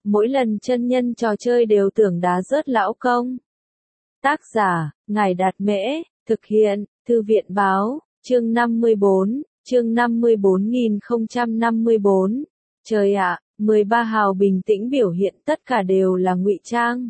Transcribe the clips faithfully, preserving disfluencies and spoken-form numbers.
mỗi lần chân nhân trò chơi đều tưởng đá rớt lão công. Tác giả, Ngài Đạt Mễ, thực hiện, Thư viện Báo, chương năm mươi bốn, chương năm mươi bốn nghìn không trăm năm mươi bốn. Trời ạ, mười ba hào bình tĩnh biểu hiện tất cả đều là ngụy trang.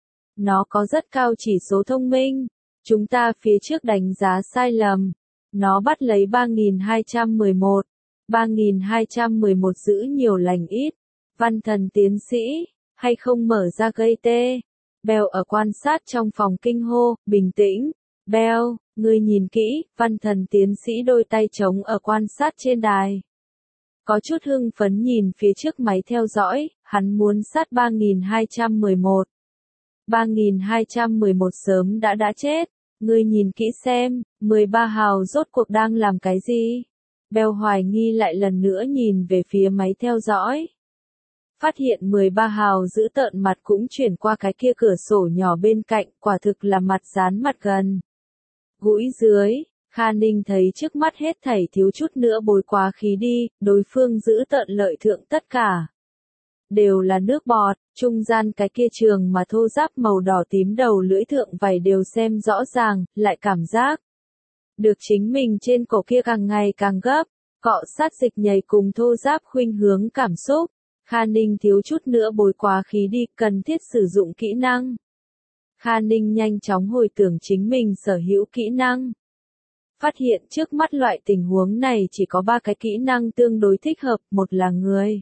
Nó có rất cao chỉ số thông minh. Chúng ta phía trước đánh giá sai lầm. Nó bắt lấy ba nghìn hai trăm mười một. ba nghìn hai trăm mười một giữ nhiều lành ít. Văn thần tiến sĩ, hay không mở ra gây tê. Bèo ở quan sát trong phòng kinh hô, bình tĩnh. Bèo, ngươi nhìn kỹ, văn thần tiến sĩ đôi tay trống ở quan sát trên đài. Có chút hưng phấn nhìn phía trước máy theo dõi, hắn muốn sát ba nghìn hai trăm mười một. ba nghìn hai trăm mười một sớm đã đã chết. Ngươi nhìn kỹ xem, mười ba hào rốt cuộc đang làm cái gì? Bèo hoài nghi lại lần nữa nhìn về phía máy theo dõi. Phát hiện mười ba hào giữ tợn mặt cũng chuyển qua cái kia cửa sổ nhỏ bên cạnh, quả thực là mặt dán mặt gần. Gũi dưới, Kha Ninh thấy trước mắt hết thảy thiếu chút nữa bồi quá khí đi, đối phương giữ tợn lợi thượng tất cả. Đều là nước bọt, trung gian cái kia trường mà thô ráp màu đỏ tím đầu lưỡi thượng vảy đều xem rõ ràng, lại cảm giác. Được chính mình trên cổ kia càng ngày càng gấp, cọ sát dịch nhảy cùng thô ráp khuynh hướng cảm xúc. Kha Ninh thiếu chút nữa bồi quá khí đi, cần thiết sử dụng kỹ năng. Kha Ninh nhanh chóng hồi tưởng chính mình sở hữu kỹ năng. Phát hiện trước mắt loại tình huống này chỉ có ba cái kỹ năng tương đối thích hợp, một là người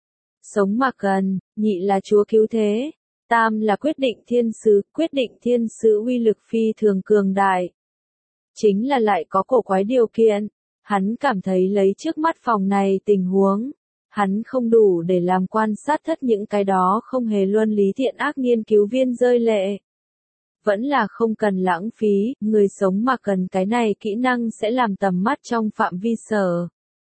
sống mặc gần, nhị là chúa cứu thế, tam là quyết định thiên sứ, quyết định thiên sứ uy lực phi thường cường đại. Chính là lại có cổ quái điều kiện, hắn cảm thấy lấy trước mắt phòng này tình huống, hắn không đủ để làm quan sát thất những cái đó không hề luân lý thiện ác nghiên cứu viên rơi lệ. Vẫn là không cần lãng phí, người sống mà cần cái này kỹ năng sẽ làm tầm mắt trong phạm vi sở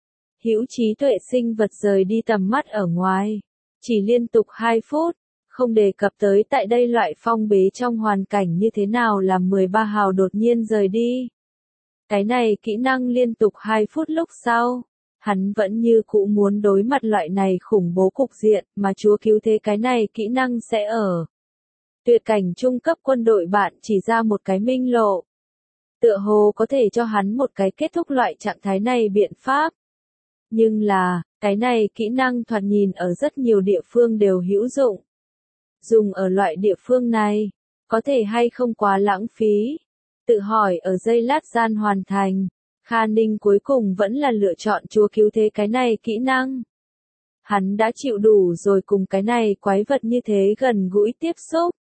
hữu trí tuệ sinh vật rời đi tầm mắt ở ngoài. Chỉ liên tục hai phút, không đề cập tới tại đây loại phong bế trong hoàn cảnh như thế nào làm mười ba hào đột nhiên rời đi. Cái này kỹ năng liên tục hai phút lúc sau, hắn vẫn như cũ muốn đối mặt loại này khủng bố cục diện mà chúa cứu thế cái này kỹ năng sẽ ở. Tuyệt cảnh trung cấp quân đội bạn chỉ ra một cái minh lộ. Tựa hồ có thể cho hắn một cái kết thúc loại trạng thái này biện pháp. Nhưng là, cái này kỹ năng thoạt nhìn ở rất nhiều địa phương đều hữu dụng. Dùng ở loại địa phương này, có thể hay không quá lãng phí. Tự hỏi ở giây lát gian hoàn thành, Kha Ninh cuối cùng vẫn là lựa chọn chúa cứu thế cái này kỹ năng. Hắn đã chịu đủ rồi cùng cái này quái vật như thế gần gũi tiếp xúc.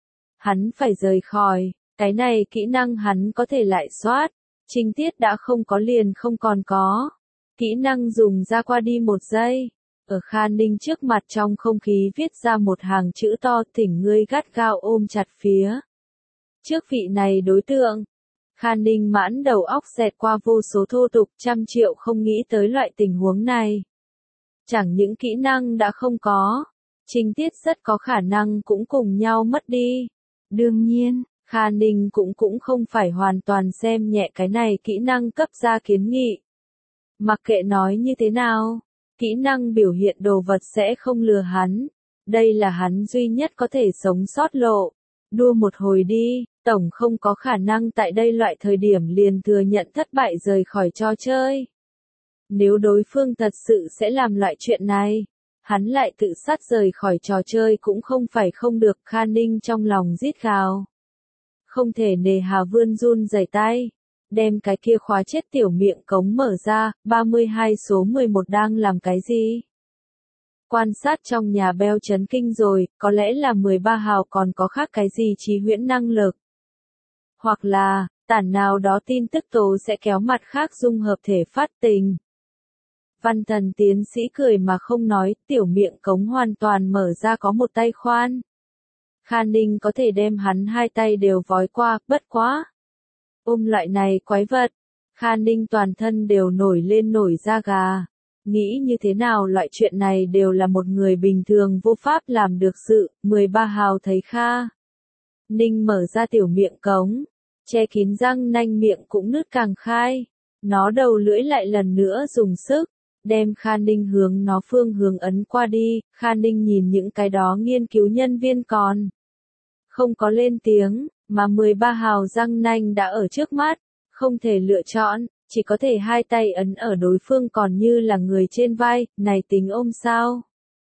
Hắn phải rời khỏi, cái này kỹ năng hắn có thể lại soát, trình tiết đã không có liền không còn có. Kỹ năng dùng ra qua đi một giây, ở Kha Ninh trước mặt trong không khí viết ra một hàng chữ to thỉnh ngươi gắt gao ôm chặt phía. Trước vị này đối tượng, Kha Ninh mãn đầu óc xẹt qua vô số thô tục trăm triệu không nghĩ tới loại tình huống này. Chẳng những kỹ năng đã không có, trình tiết rất có khả năng cũng cùng nhau mất đi. Đương nhiên, Kha Ninh cũng cũng không phải hoàn toàn xem nhẹ cái này kỹ năng cấp ra kiến nghị. Mặc kệ nói như thế nào, kỹ năng biểu hiện đồ vật sẽ không lừa hắn. Đây là hắn duy nhất có thể sống sót lộ. Đua một hồi đi, tổng không có khả năng tại đây loại thời điểm liền thừa nhận thất bại rời khỏi trò chơi. Nếu đối phương thật sự sẽ làm loại chuyện này, hắn lại tự sát rời khỏi trò chơi cũng không phải không được. Kha Ninh trong lòng rít gào. Không thể nề hà vươn run rẩy tay, đem cái kia khóa chết tiểu miệng cống mở ra. Ba mươi hai số mười một đang làm cái gì? Quan sát trong nhà Beo chấn kinh rồi, có lẽ là mười ba hào còn có khác cái gì trí huyễn năng lực. Hoặc là, tản nào đó tin tức tố sẽ kéo mặt khác dung hợp thể phát tình. Văn thần tiến sĩ cười mà không nói, tiểu miệng cống hoàn toàn mở ra có một tay khoan. Kha Ninh có thể đem hắn hai tay đều vói qua, bất quá. Ôm loại này quái vật, Kha Ninh toàn thân đều nổi lên nổi da gà. Nghĩ như thế nào loại chuyện này đều là một người bình thường vô pháp làm được sự. Mười ba hào thấy Kha Ninh mở ra tiểu miệng cống, che kín răng nanh miệng cũng nứt càng khai. Nó đầu lưỡi lại lần nữa dùng sức, đem Kha Ninh hướng nó phương hướng ấn qua đi, Kha Ninh nhìn những cái đó nghiên cứu nhân viên còn không có lên tiếng, mà mười ba hào răng nanh đã ở trước mắt, không thể lựa chọn, chỉ có thể hai tay ấn ở đối phương còn như là người trên vai, này tính ôm sao?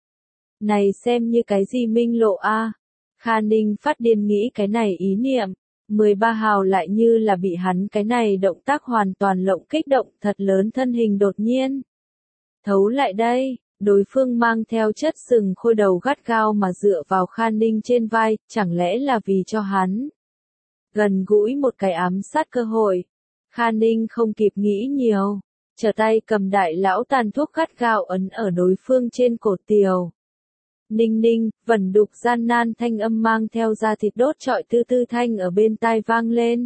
Này xem như cái gì minh lộ a? À? Kha Ninh phát điên nghĩ cái này ý niệm, mười ba hào lại như là bị hắn cái này động tác hoàn toàn lộng kích động thật lớn thân hình đột nhiên. Thấu lại đây, đối phương mang theo chất sừng khôi đầu gắt gao mà dựa vào Kha Ninh trên vai, chẳng lẽ là vì cho hắn gần gũi một cái ám sát cơ hội. Kha Ninh không kịp nghĩ nhiều, trở tay cầm đại lão tàn thuốc gắt gao ấn ở đối phương trên cổ tiểu. Ninh ninh, vẩn đục gian nan thanh âm mang theo da thịt đốt trọi tư tư thanh ở bên tai vang lên.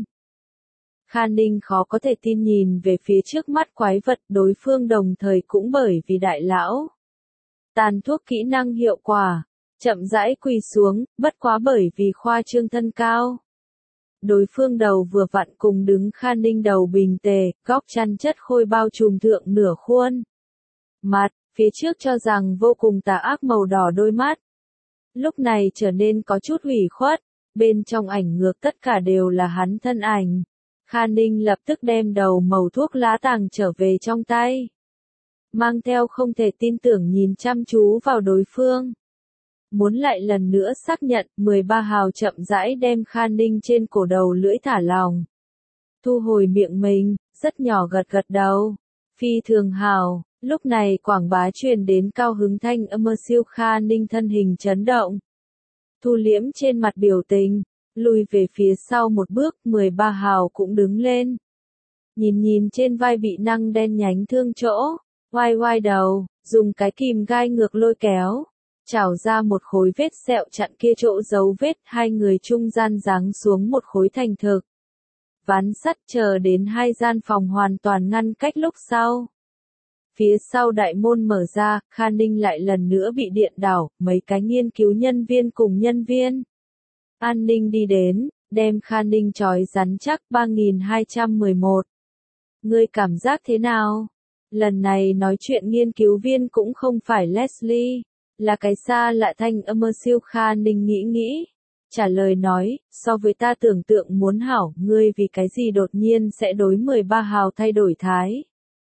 Kha Ninh khó có thể tin nhìn về phía trước mắt quái vật, đối phương đồng thời cũng bởi vì đại lão tàn thuốc kỹ năng hiệu quả, chậm rãi quỳ xuống, bất quá bởi vì khoa trương thân cao. Đối phương đầu vừa vặn cùng đứng Kha Ninh đầu bình tề, góc chăn chất khôi bao trùm thượng nửa khuôn mặt, phía trước cho rằng vô cùng tà ác màu đỏ đôi mắt. Lúc này trở nên có chút ủy khuất, bên trong ảnh ngược tất cả đều là hắn thân ảnh. Kha Ninh lập tức đem đầu màu thuốc lá tàng trở về trong tay. Mang theo không thể tin tưởng nhìn chăm chú vào đối phương. Muốn lại lần nữa xác nhận, mười ba hào chậm rãi đem Kha Ninh trên cổ đầu lưỡi thả lỏng. Thu hồi miệng mình, rất nhỏ gật gật đầu. Phi thường hào, lúc này quảng bá truyền đến cao hứng thanh âm siêu Kha Ninh thân hình chấn động. Thu liễm trên mặt biểu tình, lùi về phía sau một bước, mười ba hào cũng đứng lên. Nhìn nhìn trên vai bị năng đen nhánh thương chỗ, oai oai đầu, dùng cái kìm gai ngược lôi kéo. Trào ra một khối vết sẹo chặn kia chỗ dấu vết, hai người trung gian giáng xuống một khối thành thực. Ván sắt chờ đến hai gian phòng hoàn toàn ngăn cách lúc sau. Phía sau đại môn mở ra, Kha Ninh lại lần nữa bị điện đảo, mấy cái nghiên cứu nhân viên cùng nhân viên an ninh đi đến, đem Kha Ninh trói rắn chắc ba nghìn hai trăm mười một. Ngươi cảm giác thế nào? Lần này nói chuyện nghiên cứu viên cũng không phải Leslie. Là cái xa lạ thanh âm siêu Kha Ninh nghĩ nghĩ. Trả lời nói, so với ta tưởng tượng muốn hảo, ngươi vì cái gì đột nhiên sẽ đối mười ba hào thay đổi thái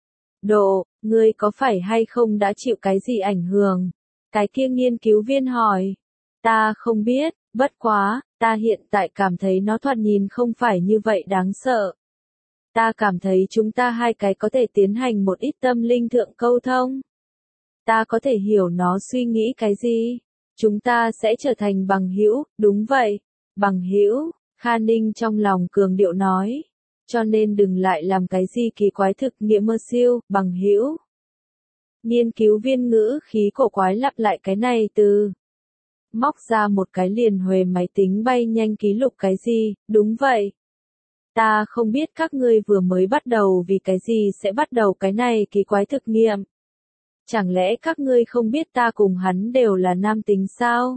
độ, ngươi có phải hay không đã chịu cái gì ảnh hưởng? Cái kia nghiên cứu viên hỏi. Ta không biết, bất quá, ta hiện tại cảm thấy nó thoạt nhìn không phải như vậy đáng sợ. Ta cảm thấy chúng ta hai cái có thể tiến hành một ít tâm linh thượng câu thông. Ta có thể hiểu nó suy nghĩ cái gì. Chúng ta sẽ trở thành bằng hữu, đúng vậy. Bằng hữu, Kha Ninh trong lòng cường điệu nói. Cho nên đừng lại làm cái gì kỳ quái thực nghiệm mơ siêu, bằng hữu. Nghiên cứu viên ngữ khí cổ quái lặp lại cái này từ. Móc ra một cái liền huề máy tính bay nhanh ký lục cái gì, đúng vậy. Ta không biết các ngươi vừa mới bắt đầu vì cái gì sẽ bắt đầu cái này kỳ quái thực nghiệm. Chẳng lẽ các ngươi không biết ta cùng hắn đều là nam tính sao?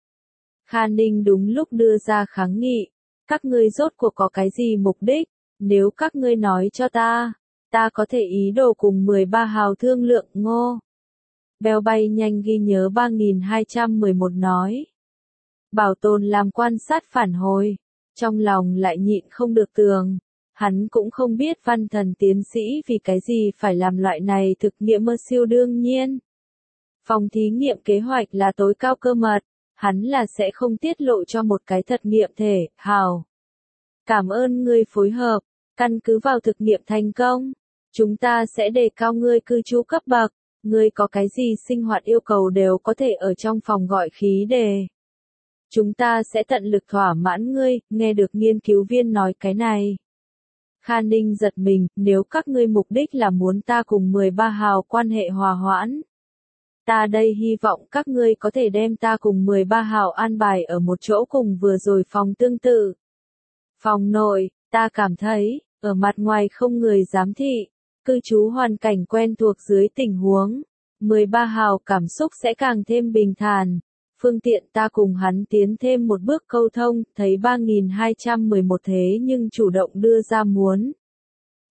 Kha Ninh đúng lúc đưa ra kháng nghị. Các ngươi rốt cuộc có cái gì mục đích? Nếu các ngươi nói cho ta, ta có thể ý đồ cùng mười ba hào thương lượng ngô. Bèo bay nhanh ghi nhớ ba nghìn hai trăm mười một nói. Bảo tồn làm quan sát phản hồi. Trong lòng lại nhịn không được tường. Hắn cũng không biết văn thần tiến sĩ vì cái gì phải làm loại này thực nghiệm mơ siêu đương nhiên. Phòng thí nghiệm kế hoạch là tối cao cơ mật, hắn là sẽ không tiết lộ cho một cái thật nghiệm thể, hào. Cảm ơn ngươi phối hợp, căn cứ vào thực nghiệm thành công. Chúng ta sẽ đề cao ngươi cư trú cấp bậc, ngươi có cái gì sinh hoạt yêu cầu đều có thể ở trong phòng gọi khí đề. Chúng ta sẽ tận lực thỏa mãn ngươi, nghe được nghiên cứu viên nói cái này. Kha Ninh giật mình, nếu các ngươi mục đích là muốn ta cùng mười ba hào quan hệ hòa hoãn. Ta đây hy vọng các ngươi có thể đem ta cùng mười ba hào an bài ở một chỗ cùng vừa rồi phòng tương tự. Phòng nội, ta cảm thấy, ở mặt ngoài không người giám thị, cư trú hoàn cảnh quen thuộc dưới tình huống, mười ba hào cảm xúc sẽ càng thêm bình thản. Phương tiện ta cùng hắn tiến thêm một bước câu thông, thấy ba nghìn hai trăm mười một thế nhưng chủ động đưa ra muốn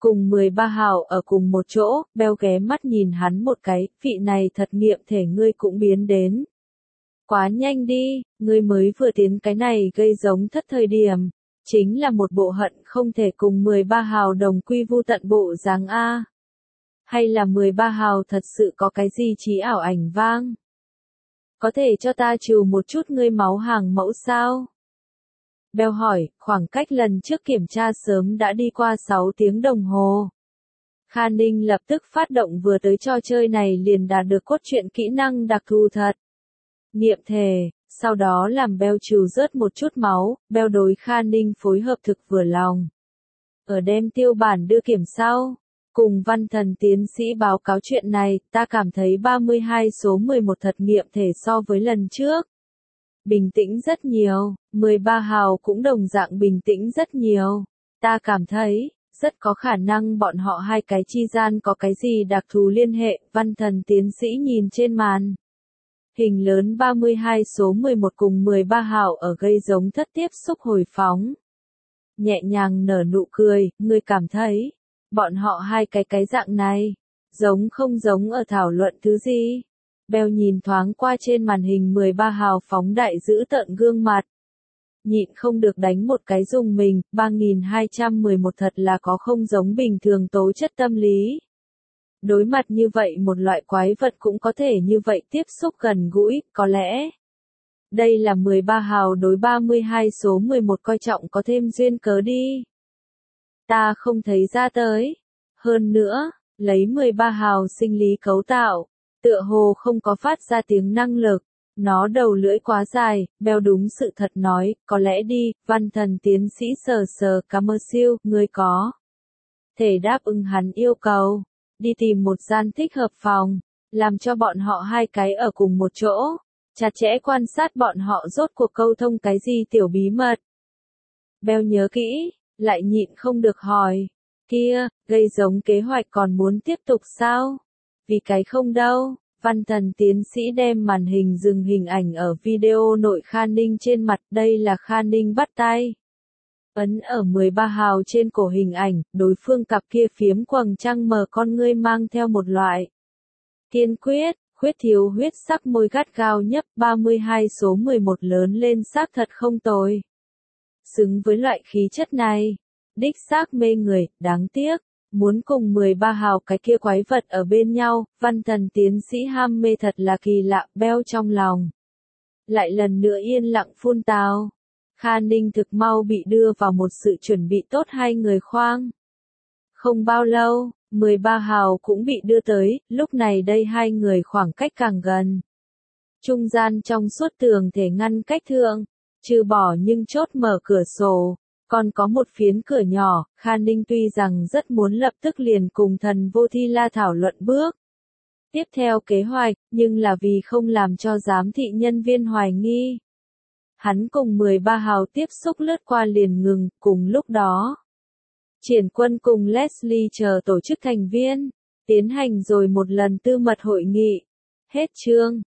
cùng mười ba hào ở cùng một chỗ, Bell ghé mắt nhìn hắn một cái, vị này thật nghiệm thể ngươi cũng biến đến. Quá nhanh đi, ngươi mới vừa tiến cái này gây giống thất thời điểm, chính là một bộ hận không thể cùng mười ba hào đồng quy vu tận bộ dáng A. Hay là mười ba hào thật sự có cái gì trí ảo ảnh vang? Có thể cho ta trừ một chút ngươi máu hàng mẫu sao? Bell hỏi, khoảng cách lần trước kiểm tra sớm đã đi qua sáu tiếng đồng hồ. Kha Ninh lập tức phát động vừa tới trò chơi này liền đạt được cốt truyện kỹ năng đặc thù thật. Nghiệm thể, sau đó làm Bell trừ rớt một chút máu, Bell đối Kha Ninh phối hợp thực vừa lòng. Ở đem tiêu bản đưa kiểm sau, cùng văn thần tiến sĩ báo cáo chuyện này, ta cảm thấy ba mươi hai số mười một thật nghiệm thể so với lần trước. Bình tĩnh rất nhiều, mười ba hào cũng đồng dạng bình tĩnh rất nhiều. Ta cảm thấy, rất có khả năng bọn họ hai cái chi gian có cái gì đặc thù liên hệ, văn thần tiến sĩ nhìn trên màn. Hình lớn ba mươi hai số mười một cùng mười ba hào ở gây giống thất tiếp xúc hồi phóng. Nhẹ nhàng nở nụ cười, ngươi cảm thấy, bọn họ hai cái cái dạng này, giống không giống ở thảo luận thứ gì? Bell nhìn thoáng qua trên màn hình mười ba hào phóng đại giữ tợn gương mặt. Nhịn không được đánh một cái dùng mình, ba nghìn hai trăm mười một thật là có không giống bình thường tố chất tâm lý. Đối mặt như vậy một loại quái vật cũng có thể như vậy tiếp xúc gần gũi, có lẽ. Đây là mười ba hào đối ba mươi hai số mười một coi trọng có thêm duyên cớ đi. Ta không thấy ra tới. Hơn nữa, lấy mười ba hào sinh lý cấu tạo, tựa hồ không có phát ra tiếng năng lực. Nó đầu lưỡi quá dài, Bell đúng sự thật nói, có lẽ đi, văn thần tiến sĩ sờ sờ Camersill, ngươi có thể đáp ứng hắn yêu cầu, đi tìm một gian thích hợp phòng, làm cho bọn họ hai cái ở cùng một chỗ, chặt chẽ quan sát bọn họ rốt cuộc câu thông cái gì tiểu bí mật. Bell nhớ kỹ, lại nhịn không được hỏi, kia, gây giống kế hoạch còn muốn tiếp tục sao? Vì cái không đâu. Văn thần tiến sĩ đem màn hình dừng hình ảnh ở video nội Kha Ninh trên mặt, đây là Kha Ninh bắt tay. Ấn ở mười ba hào trên cổ hình ảnh, đối phương cặp kia phiếm quầng trăng mờ con ngươi mang theo một loại. Kiên quyết, khuyết thiếu huyết sắc môi gắt gao nhấp ba mươi hai số mười một lớn lên xác thật không tồi. Xứng với loại khí chất này, đích xác mê người, đáng tiếc. Muốn cùng mười ba hào cái kia quái vật ở bên nhau, văn thần tiến sĩ ham mê thật là kỳ lạ, Bell trong lòng. Lại lần nữa yên lặng phun tào. Kha Ninh thực mau bị đưa vào một sự chuẩn bị tốt hai người khoang. Không bao lâu, mười ba hào cũng bị đưa tới, lúc này đây hai người khoảng cách càng gần. Trung gian trong suốt tường thể ngăn cách thượng, trừ bỏ nhưng chốt mở cửa sổ. Còn có một phiến cửa nhỏ, Kha Ninh tuy rằng rất muốn lập tức liền cùng thần vô thi la thảo luận bước. Tiếp theo kế hoạch, nhưng là vì không làm cho giám thị nhân viên hoài nghi. Hắn cùng mười ba hào tiếp xúc lướt qua liền ngừng, cùng lúc đó. Triển Quân cùng Leslie chờ tổ chức thành viên, tiến hành rồi một lần tư mật hội nghị. Hết chương.